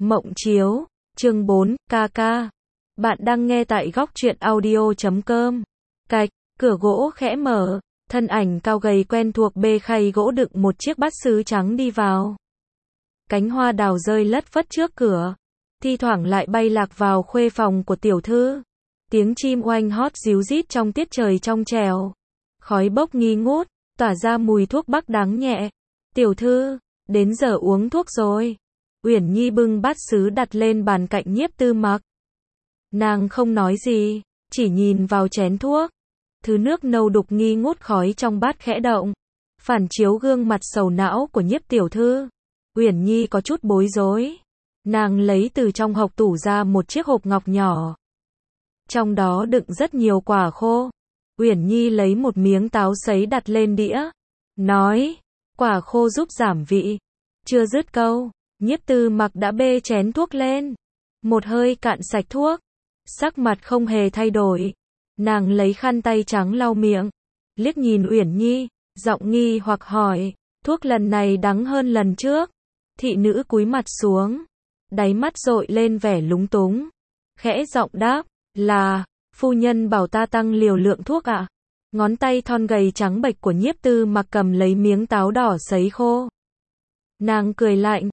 Mộng chiếu, chương 4, ca. Bạn đang nghe tại góc truyện audio.com. Cạch, cửa gỗ khẽ mở, thân ảnh cao gầy quen thuộc bê khay gỗ đựng một chiếc bát sứ trắng đi vào. Cánh hoa đào rơi lất phất trước cửa, thi thoảng lại bay lạc vào khuê phòng của tiểu thư. Tiếng chim oanh hót ríu rít trong tiết trời trong trẻo. Khói bốc nghi ngút, tỏa ra mùi thuốc bắc đắng nhẹ. Tiểu thư, đến giờ uống thuốc rồi. Uyển Nhi bưng bát sứ đặt lên bàn cạnh Nhiếp Tư Mặc. Nàng không nói gì, chỉ nhìn vào chén thuốc. Thứ nước nâu đục nghi ngút khói trong bát khẽ động, phản chiếu gương mặt sầu não của Nhiếp tiểu thư. Uyển Nhi có chút bối rối. Nàng lấy từ trong hộc tủ ra một chiếc hộp ngọc nhỏ. Trong đó đựng rất nhiều quả khô. Uyển Nhi lấy một miếng táo sấy đặt lên đĩa, nói, quả khô giúp giảm vị. Chưa dứt câu, Nhiếp Tư Mặc đã bê chén thuốc lên, một hơi cạn sạch thuốc, sắc mặt không hề thay đổi. Nàng lấy khăn tay trắng lau miệng, liếc nhìn Uyển Nhi, giọng nghi hoặc hỏi, thuốc lần này đắng hơn lần trước. Thị nữ cúi mặt xuống, đáy mắt dội lên vẻ lúng túng, khẽ giọng đáp, là, phu nhân bảo ta tăng liều lượng thuốc ạ. Ngón tay thon gầy trắng bệch của Nhiếp Tư Mặc cầm lấy miếng táo đỏ sấy khô. Nàng cười lạnh,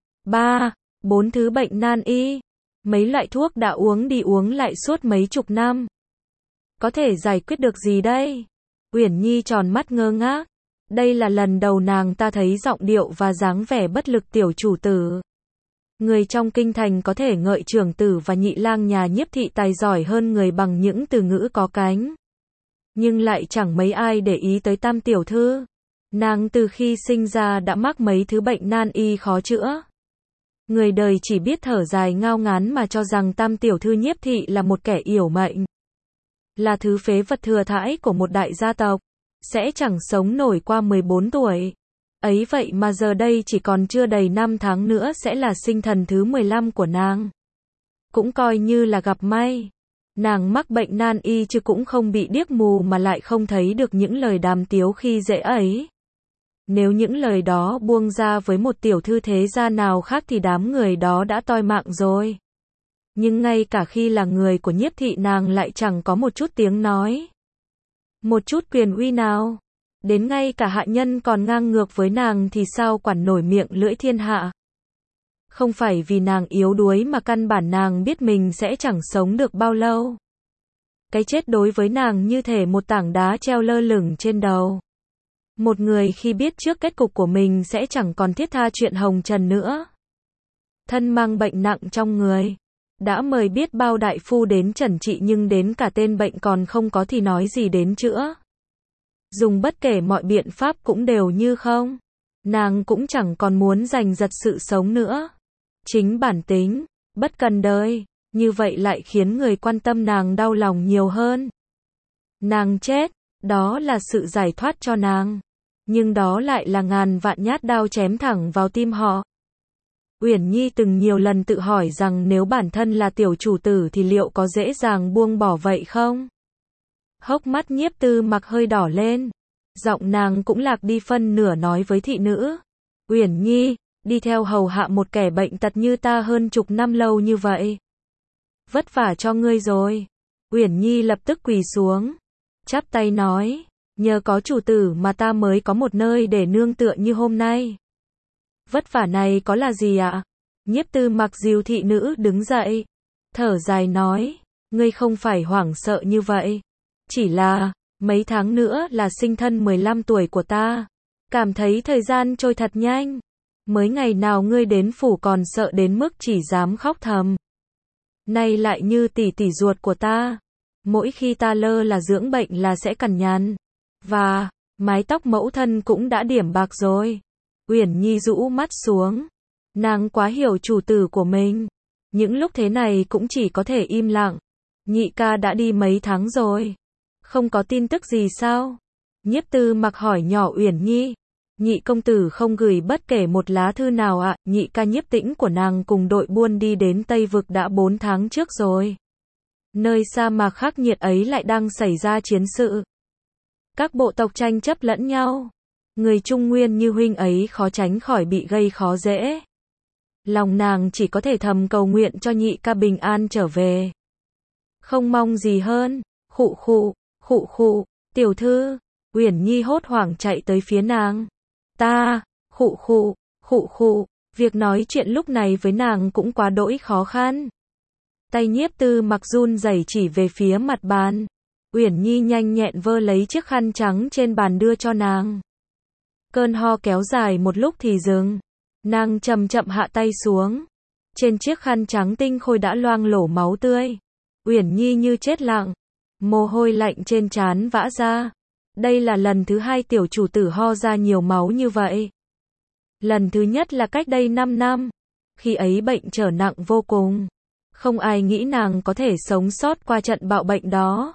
4 thứ bệnh nan y. Mấy loại thuốc đã uống đi uống lại suốt mấy chục năm. Có thể giải quyết được gì đây? Uyển Nhi tròn mắt ngơ ngác. Đây là lần đầu nàng ta thấy giọng điệu và dáng vẻ bất lực tiểu chủ tử. Người trong kinh thành có thể ngợi trưởng tử và nhị lang nhà Nhiếp thị tài giỏi hơn người bằng những từ ngữ có cánh. Nhưng lại chẳng mấy ai để ý tới Tam tiểu thư. Nàng từ khi sinh ra đã mắc mấy thứ bệnh nan y khó chữa. Người đời chỉ biết thở dài ngao ngán mà cho rằng Tam tiểu thư Nhiếp thị là một kẻ yểu mệnh. Là thứ phế vật thừa thãi của một đại gia tộc. Sẽ chẳng sống nổi qua 14 tuổi. Ấy vậy mà giờ đây chỉ còn chưa đầy 5 tháng nữa sẽ là sinh thần thứ 15 của nàng. Cũng coi như là gặp may. Nàng mắc bệnh nan y chứ cũng không bị điếc mù mà lại không thấy được những lời đàm tiếu khi dễ ấy. Nếu những lời đó buông ra với một tiểu thư thế gia nào khác thì đám người đó đã toi mạng rồi. Nhưng ngay cả khi là người của Nhiếp thị nàng lại chẳng có một chút tiếng nói. Một chút quyền uy nào. Đến ngay cả hạ nhân còn ngang ngược với nàng thì sao quản nổi miệng lưỡi thiên hạ. Không phải vì nàng yếu đuối mà căn bản nàng biết mình sẽ chẳng sống được bao lâu. Cái chết đối với nàng như thể một tảng đá treo lơ lửng trên đầu. Một người khi biết trước kết cục của mình sẽ chẳng còn thiết tha chuyện hồng trần nữa. Thân mang bệnh nặng trong người. Đã mời biết bao đại phu đến chẩn trị nhưng đến cả tên bệnh còn không có thì nói gì đến chữa. Dùng bất kể mọi biện pháp cũng đều như không. Nàng cũng chẳng còn muốn giành giật sự sống nữa. Chính bản tính, bất cần đời, như vậy lại khiến người quan tâm nàng đau lòng nhiều hơn. Nàng chết, đó là sự giải thoát cho nàng. Nhưng đó lại là ngàn vạn nhát đao chém thẳng vào tim họ. Uyển Nhi từng nhiều lần tự hỏi rằng nếu bản thân là tiểu chủ tử thì liệu có dễ dàng buông bỏ vậy không? Hốc mắt Nhiếp Tư Mặc hơi đỏ lên. Giọng nàng cũng lạc đi phân nửa nói với thị nữ. Uyển Nhi, đi theo hầu hạ một kẻ bệnh tật như ta hơn chục năm lâu như vậy. Vất vả cho ngươi rồi. Uyển Nhi lập tức quỳ xuống. Chắp tay nói, nhờ có chủ tử mà ta mới có một nơi để nương tựa như hôm nay. Vất vả này có là gì ạ? Nhiếp Tư Mặc dìu thị nữ đứng dậy. Thở dài nói, ngươi không phải hoảng sợ như vậy. Chỉ là, mấy tháng nữa là sinh thân 15 tuổi của ta. Cảm thấy thời gian trôi thật nhanh. Mới ngày nào ngươi đến phủ còn sợ đến mức chỉ dám khóc thầm. Nay lại như tỷ tỷ ruột của ta. Mỗi khi ta lơ là dưỡng bệnh là sẽ cằn nhằn. Và, mái tóc mẫu thân cũng đã điểm bạc rồi. Uyển Nhi rũ mắt xuống. Nàng quá hiểu chủ tử của mình. Những lúc thế này cũng chỉ có thể im lặng. Nhị ca đã đi mấy tháng rồi. Không có tin tức gì sao? Nhiếp Tư Mặc hỏi nhỏ Uyển Nhi. Nhị công tử không gửi bất kể một lá thư nào ạ. Nhị ca Nhiếp Tĩnh của nàng cùng đội buôn đi đến Tây Vực đã 4 tháng trước rồi. Nơi sa mạc khắc nghiệt ấy lại đang xảy ra chiến sự. Các bộ tộc tranh chấp lẫn nhau. Người Trung Nguyên như huynh ấy khó tránh khỏi bị gây khó dễ. Lòng nàng chỉ có thể thầm cầu nguyện cho nhị ca bình an trở về. Không mong gì hơn. Khụ khụ, khụ khụ, tiểu thư. Uyển Nhi hốt hoảng chạy tới phía nàng. Ta, khụ khụ, khụ khụ, việc nói chuyện lúc này với nàng cũng quá đỗi khó khăn. Tay Nhiếp Tư Mặc run rẩy chỉ về phía mặt bàn. Uyển Nhi nhanh nhẹn vơ lấy chiếc khăn trắng trên bàn đưa cho nàng. Cơn ho kéo dài một lúc thì dừng. Nàng chậm chậm hạ tay xuống. Trên chiếc khăn trắng tinh khôi đã loang lổ máu tươi. Uyển Nhi như chết lặng. Mồ hôi lạnh trên trán vã ra. Đây là lần thứ 2 tiểu chủ tử ho ra nhiều máu như vậy. Lần thứ nhất là cách đây 5 năm. Khi ấy bệnh trở nặng vô cùng. Không ai nghĩ nàng có thể sống sót qua trận bạo bệnh đó.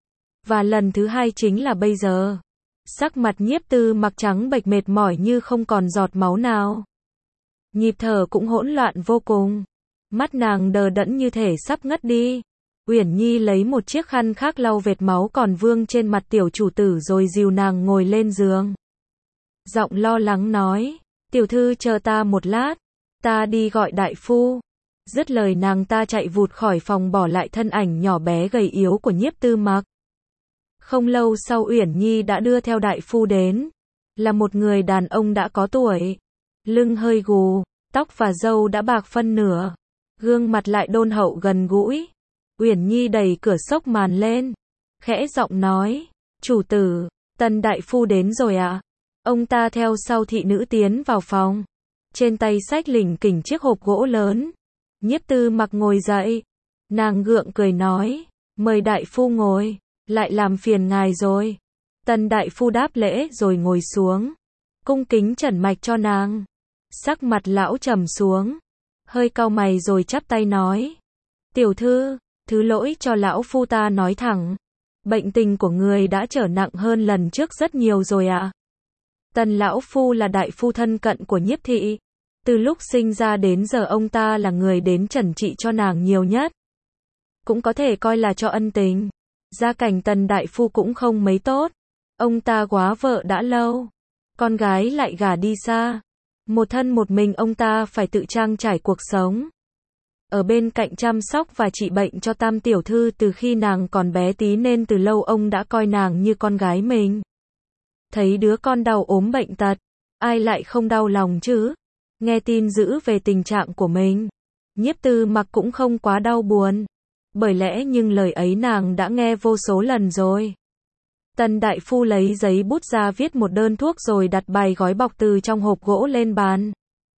Và lần thứ 2 chính là bây giờ. Sắc mặt Nhiếp Tư Mặc trắng bệch mệt mỏi như không còn giọt máu nào. Nhịp thở cũng hỗn loạn vô cùng. Mắt nàng đờ đẫn như thể sắp ngất đi. Uyển Nhi lấy một chiếc khăn khác lau vệt máu còn vương trên mặt tiểu chủ tử rồi dìu nàng ngồi lên giường. Giọng lo lắng nói, tiểu thư chờ ta một lát, ta đi gọi đại phu. Dứt lời nàng ta chạy vụt khỏi phòng bỏ lại thân ảnh nhỏ bé gầy yếu của Nhiếp Tư Mặc. Không lâu sau Uyển Nhi đã đưa theo đại phu đến. Là một người đàn ông đã có tuổi. Lưng hơi gù, tóc và râu đã bạc phân nửa. Gương mặt lại đôn hậu gần gũi. Uyển Nhi đẩy cửa xốc màn lên. Khẽ giọng nói, chủ tử, Tần đại phu đến rồi ạ. Ông ta theo sau thị nữ tiến vào phòng. Trên tay xách lỉnh kỉnh chiếc hộp gỗ lớn. Nhiếp Tư Mặc ngồi dậy. Nàng gượng cười nói, mời đại phu ngồi, lại làm phiền ngài rồi. Tần đại phu đáp lễ rồi ngồi xuống. Cung kính chẩn mạch cho nàng. Sắc mặt lão trầm xuống. Hơi cau mày rồi chắp tay nói. Tiểu thư, thứ lỗi cho lão phu ta nói thẳng. Bệnh tình của người đã trở nặng hơn lần trước rất nhiều rồi ạ. Tần lão phu là đại phu thân cận của Nhiếp thị. Từ lúc sinh ra đến giờ ông ta là người đến trần trị cho nàng nhiều nhất. Cũng có thể coi là cho ân tình. Gia cảnh Tần đại phu cũng không mấy tốt. Ông ta góa vợ đã lâu. Con gái lại gả đi xa. Một thân một mình ông ta phải tự trang trải cuộc sống. Ở bên cạnh chăm sóc và trị bệnh cho Tam tiểu thư từ khi nàng còn bé tí nên từ lâu ông đã coi nàng như con gái mình. Thấy đứa con đau ốm bệnh tật, ai lại không đau lòng chứ? Nghe tin dữ về tình trạng của mình, Nhiếp Tư Mặc cũng không quá đau buồn. Bởi lẽ nhưng lời ấy nàng đã nghe vô số lần rồi. Tần đại phu lấy giấy bút ra viết một đơn thuốc rồi đặt bài gói bọc từ trong hộp gỗ lên bàn.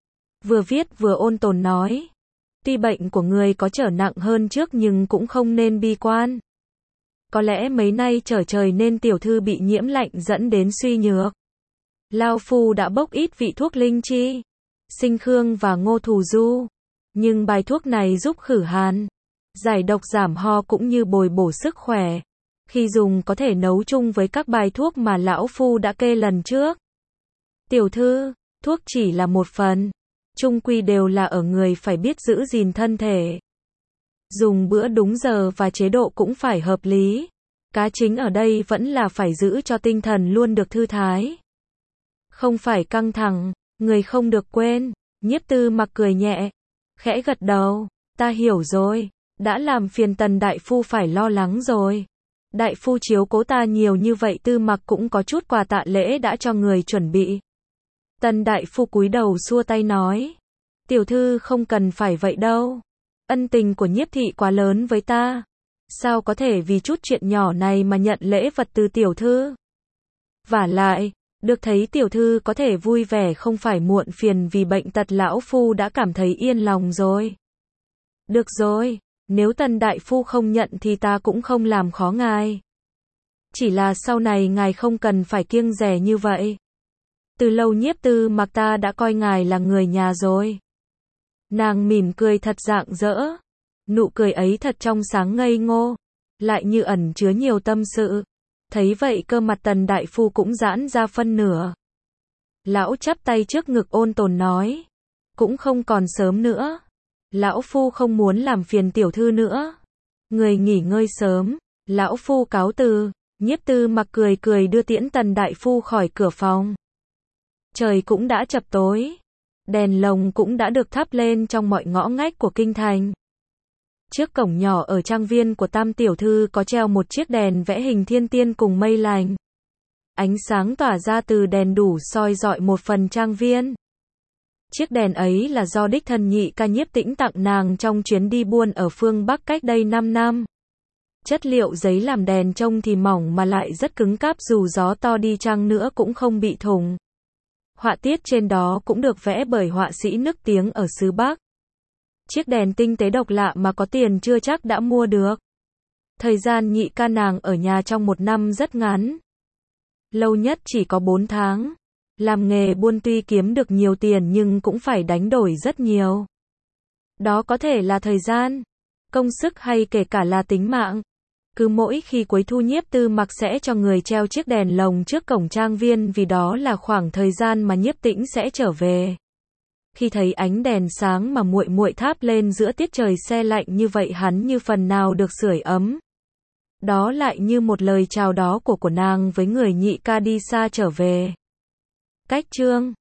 Vừa viết vừa ôn tồn nói. Tuy bệnh của người có trở nặng hơn trước nhưng cũng không nên bi quan. Có lẽ mấy nay trở trời nên tiểu thư bị nhiễm lạnh dẫn đến suy nhược. Lao phu đã bốc ít vị thuốc linh chi, sinh khương và ngô thù du. Nhưng bài thuốc này giúp khử hàn, giải độc giảm ho cũng như bồi bổ sức khỏe. Khi dùng có thể nấu chung với các bài thuốc mà lão phu đã kê lần trước. Tiểu thư, thuốc chỉ là một phần. Chung quy đều là ở người phải biết giữ gìn thân thể. Dùng bữa đúng giờ và chế độ cũng phải hợp lý. Cá chính ở đây vẫn là phải giữ cho tinh thần luôn được thư thái. Không phải căng thẳng, người không được quên. Nhiếp Tư Mặc cười nhẹ, khẽ gật đầu, ta hiểu rồi, đã làm phiền Tần đại phu phải lo lắng rồi. Đại phu chiếu cố ta nhiều như vậy Tư Mặc cũng có chút quà tạ lễ đã cho người chuẩn bị. Tần đại phu cúi đầu xua tay nói, tiểu thư không cần phải vậy đâu. Ân tình của Nhiếp thị quá lớn với ta. Sao có thể vì chút chuyện nhỏ này mà nhận lễ vật từ tiểu thư? Vả lại, được thấy tiểu thư có thể vui vẻ không phải muộn phiền vì bệnh tật lão phu đã cảm thấy yên lòng rồi. Được rồi, nếu Tần đại phu không nhận thì ta cũng không làm khó ngài. Chỉ là sau này ngài không cần phải kiêng dè như vậy. Từ lâu Nhiếp Tư Mặc ta đã coi ngài là người nhà rồi. Nàng mỉm cười thật rạng rỡ. Nụ cười ấy thật trong sáng ngây ngô, lại như ẩn chứa nhiều tâm sự. Thấy vậy cơ mặt Tần đại phu cũng giãn ra phân nửa. Lão chắp tay trước ngực ôn tồn nói, cũng không còn sớm nữa. Lão phu không muốn làm phiền tiểu thư nữa. Người nghỉ ngơi sớm, lão phu cáo từ. Nhiếp Tư Mặc cười cười đưa tiễn Tần đại phu khỏi cửa phòng. Trời cũng đã chập tối. Đèn lồng cũng đã được thắp lên trong mọi ngõ ngách của kinh thành. Trước cổng nhỏ ở trang viên của Tam tiểu thư có treo một chiếc đèn vẽ hình thiên tiên cùng mây lành. Ánh sáng tỏa ra từ đèn đủ soi rọi một phần trang viên. Chiếc đèn ấy là do đích thân Nhị Ca Nhiếp Tĩnh tặng nàng trong chuyến đi buôn ở phương Bắc cách đây 5 năm. Chất liệu giấy làm đèn trông thì mỏng mà lại rất cứng cáp, dù gió to đi chăng nữa cũng không bị thủng. Họa tiết trên đó cũng được vẽ bởi họa sĩ nức tiếng ở xứ Bắc. Chiếc đèn tinh tế độc lạ mà có tiền chưa chắc đã mua được. Thời gian Nhị Ca nàng ở nhà trong một năm rất ngắn. Lâu nhất chỉ có 4 tháng. Làm nghề buôn tuy kiếm được nhiều tiền nhưng cũng phải đánh đổi rất nhiều. Đó có thể là thời gian, công sức hay kể cả là tính mạng. Cứ mỗi khi cuối thu Nhiếp Tư Mặc sẽ cho người treo chiếc đèn lồng trước cổng trang viên, vì đó là khoảng thời gian mà Nhiếp Tĩnh sẽ trở về. Khi thấy ánh đèn sáng mà muội muội thắp lên giữa tiết trời se lạnh như vậy, hắn như phần nào được sưởi ấm. Đó lại như một lời chào đó của nàng với người Nhị Ca đi xa trở về. Cách chương